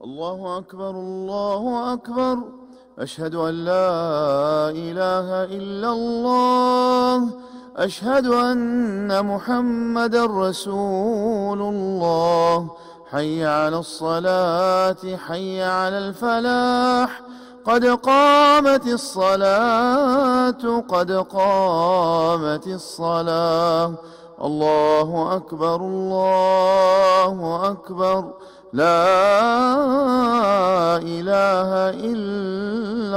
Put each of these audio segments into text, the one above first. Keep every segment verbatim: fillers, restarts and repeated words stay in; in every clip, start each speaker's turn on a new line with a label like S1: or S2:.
S1: الله أكبر الله أكبر. أشهد أن لا إله إلا الله. أشهد أن محمدًا رسول الله. حي على الصلاة حي على الفلاح. قد قامت الصلاة قد قامت الصلاة. الله أكبر الله أكبر. لا إله إلا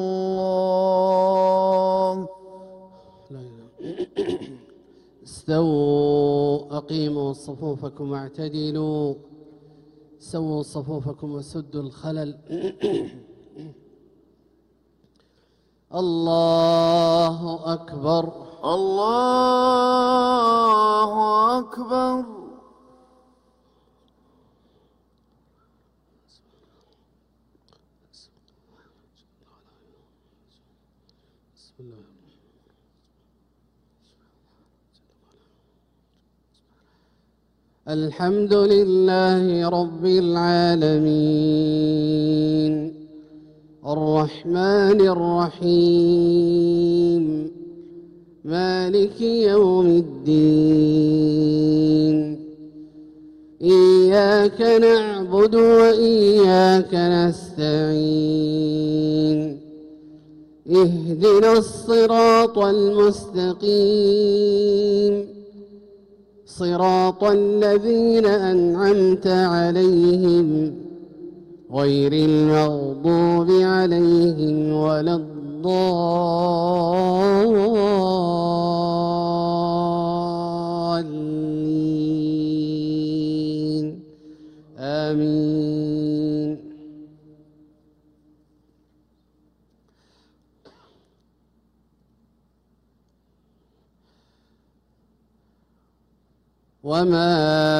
S1: الله.
S2: استووا أقيموا صفوفكم واعتدلوا. سووا صفوفكم وسدوا الخلل. الله أكبر
S1: الله أكبر.
S2: الحمد لله رب العالمين الرحمن الرحيم مالك يوم الدين. إياك نعبد وإياك نستعين. اهدنا الصراط المستقيم صراط الذين أنعمت عليهم غير المغضوب عليهم ولا الضالين. آمين. وما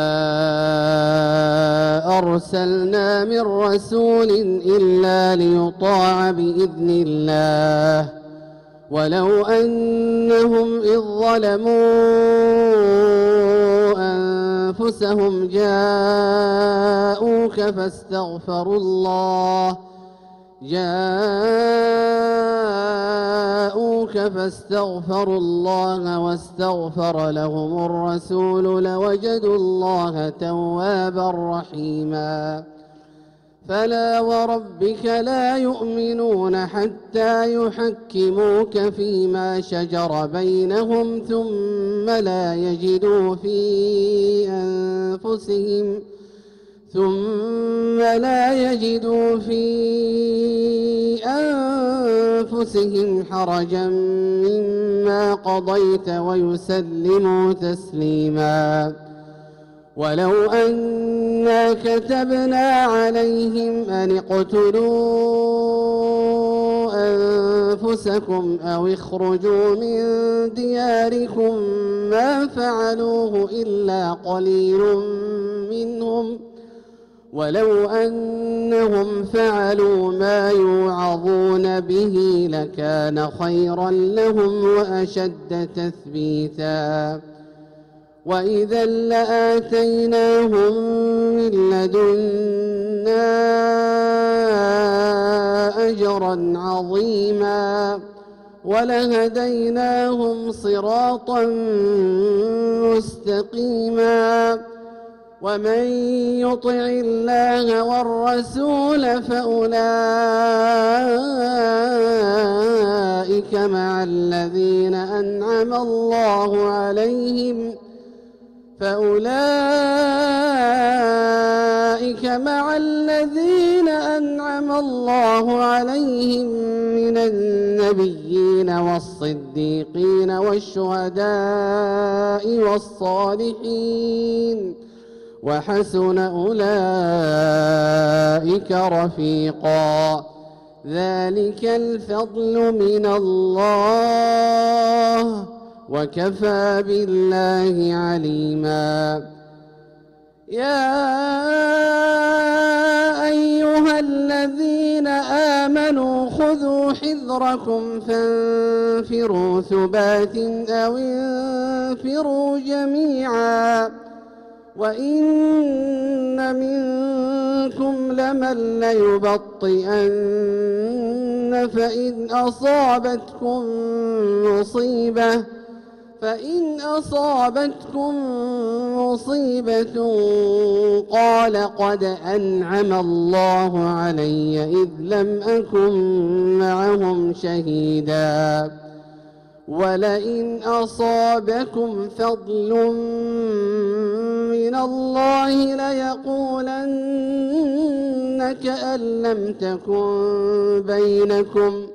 S2: أرسلنا من رسول إلا ليطاع بإذن الله ولو أنهم إذ ظلموا أنفسهم جاءوك فاستغفروا الله جاءوك فاستغفروا الله واستغفر لهم الرسول لوجدوا الله توابا رحيما. فلا وربك لا يؤمنون حتى يحكموك فيما شجر بينهم ثم لا يجدوا في أنفسهم ثم لا يجدوا في أنفسهم حرجا مما قضيت ويسلموا تسليما. ولو أنا كتبنا عليهم أن اقتلوا أنفسكم أو اخرجوا من دياركم ما فعلوه إلا قليل منهم ولو أنهم فعلوا ما يوعظون به لكان خيرا لهم وأشد تثبيتا. وإذا لآتيناهم من لدنا أجرا عظيما ولهديناهم صراطا مستقيما. ومن يطع الله والرسول فأولئك مع الذين أنعم الله عليهم فأولئك مع الذين أنعم الله عليهم من النبيين والصديقين والشهداء والصالحين وحسن أولئك رفيقا. ذلك الفضل من الله وكفى بالله عليما. يا أيها الذين آمنوا خذوا حذركم فانفروا ثبات أو انفروا جميعا وإن منكم لمن ليبطئن فإن أصابتكم مصيبة فإن أصابتكم مصيبة قال قد أنعم الله علي إذ لم أكن معهم شهيدا ولئن أصابكم فضل من الله ليقولن كأن لم تكن بينكم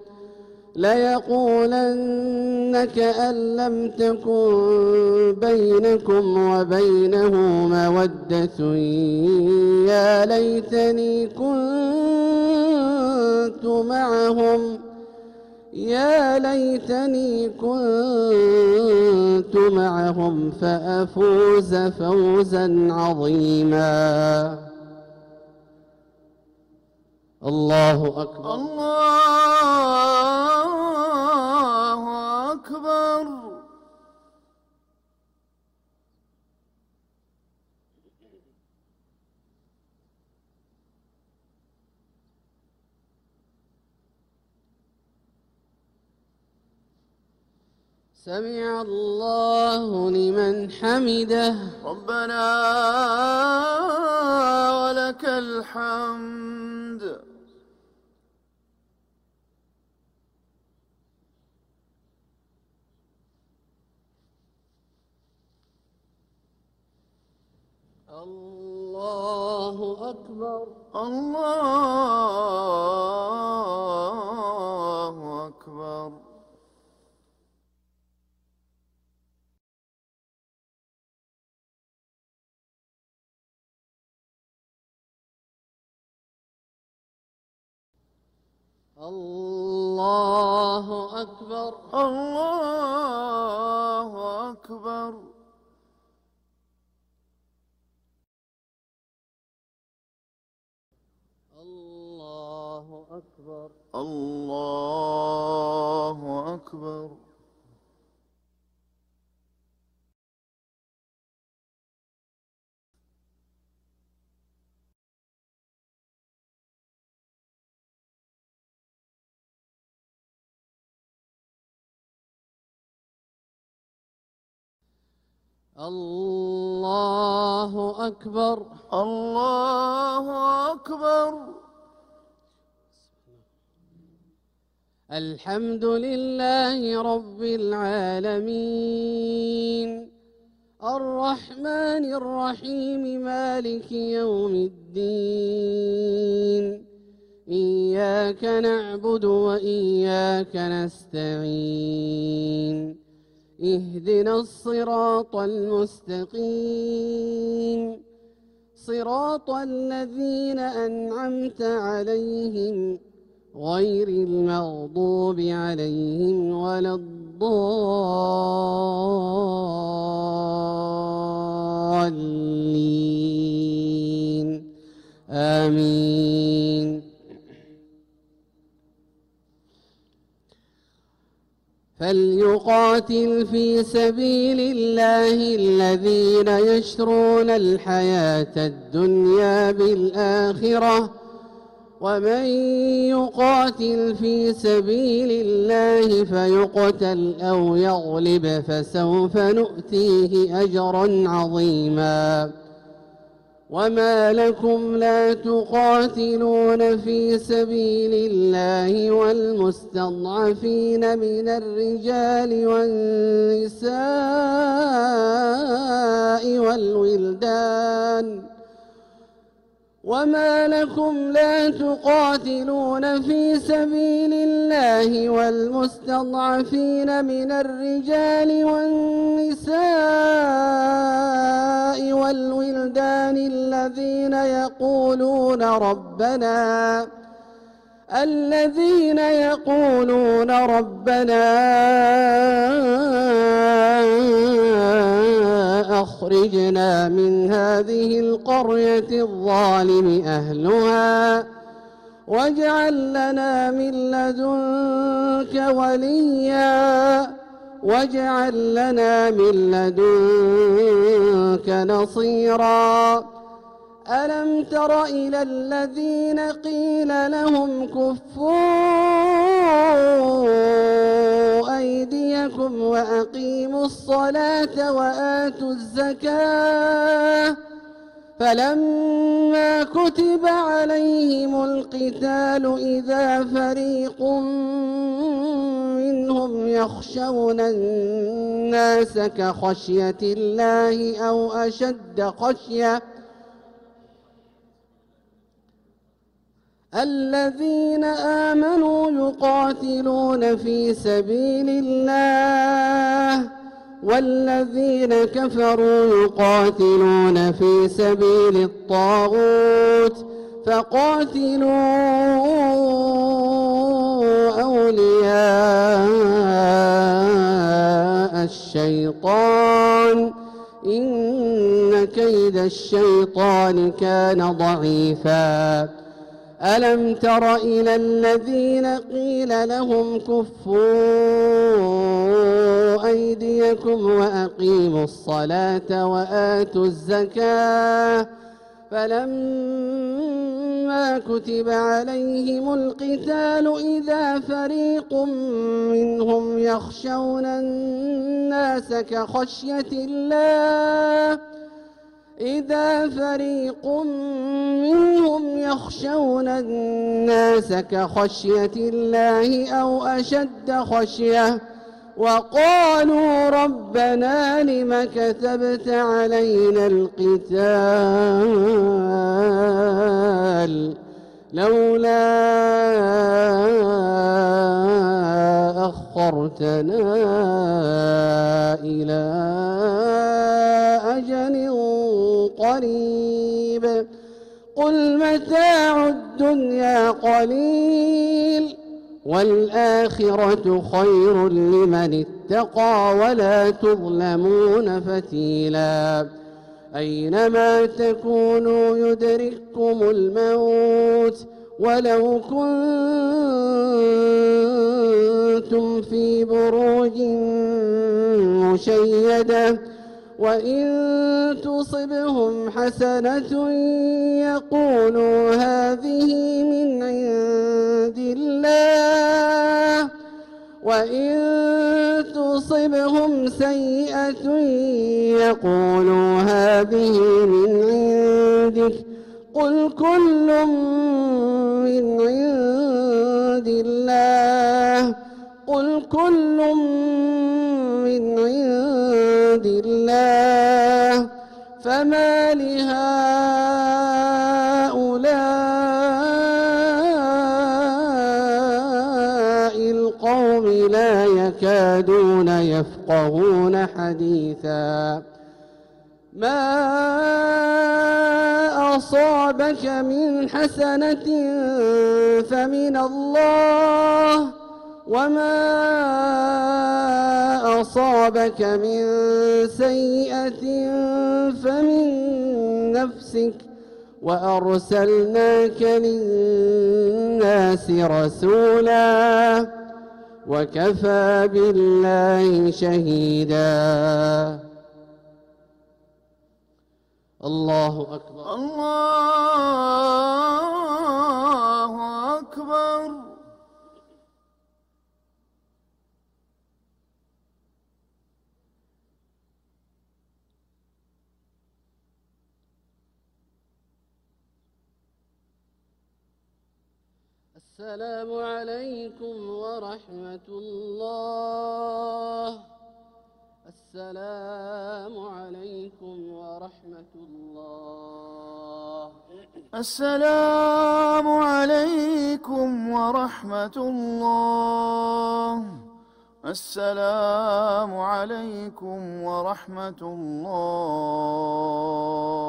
S2: ليقولن كأن لم تكن بينكم وبينه مودة يا ليتني كنت معهم يا ليتني كنت معهم فأفوز فوزا عظيما. الله أكبر.
S1: الله أكبر.
S2: سمع الله لمن حمده.
S1: ربنا ولك الحمد.
S2: الله أكبر.
S1: الله أكبر.
S2: الله أكبر.
S1: الله أكبر.
S2: الله أكبر.
S1: الله أكبر.
S2: الله أكبر.
S1: الله أكبر.
S2: الحمد لله رب العالمين الرحمن الرحيم مالك يوم الدين إياك نعبد وإياك نستعين اهدنا الصراط المستقيم صراط الذين أنعمت عليهم غير المغضوب عليهم ولا الضالين آمين. فليقاتل في سبيل الله الذين يشرون الحياة الدنيا بالآخرة ومن يقاتل في سبيل الله فيقتل أو يغلب فسوف نؤتيه أجرا عظيما. وما لكم لا تقاتلون في سبيل الله والمستضعفين من الرجال والنساء والولدان وما لكم لا تقاتلون في سبيل الله والمستضعفين من الرجال والنساء والولدان الذين يقولون ربنا الذين يقولون ربنا أخرجنا من هذه القرية الظالم أهلها واجعل لنا من لدنك وليا واجعل لنا من لدنك نصيرا ألم تر إلى الذين قيل لهم كفوا أيديكم وأقيموا الصلاة وآتوا الزكاة فلما كتب عليهم القتال إذا فريق منهم يخشون الناس كخشية الله أو أشد خشية الذين آمنوا يقاتلون في سبيل الله والذين كفروا يقاتلون في سبيل الطاغوت فقاتلوا أولياء الشيطان إن كيد الشيطان كان ضعيفا ألم تر إلى الذين قيل لهم كفوا أيديكم وأقيموا الصلاة وآتوا الزكاة فلما كتب عليهم القتال إذا فريق منهم يخشون الناس كخشية الله إذا فريق منهم يخشون الناس كخشية الله أو أشد خشية وقالوا ربنا لم كتبت علينا القتال لولا أخرتنا إلى أجل قريب قل متاع الدنيا قليل والآخرة خير لمن اتقى ولا تظلمون فتيلا أينما تكونوا يدرككم الموت ولو كنتم في بروج مشيدة وإن تصبهم حسنة يقولوا هذه من عند الله وإن تصبهم سيئة يقولوا هذه من عندك قل كل من عند الله قل كل من عند الله فما لهؤلاء القوم لا يكادون يفقهون حديثا ما أصابك من حسنة فمن الله وما أصابك من سيئة فمن نفسك وأرسلناك للناس رسولا وكفى بالله شهيدا الله أكبر
S1: الله أكبر
S2: السلام عليكم ورحمة الله السلام عليكم ورحمة الله
S1: السلام عليكم ورحمة الله السلام عليكم ورحمة الله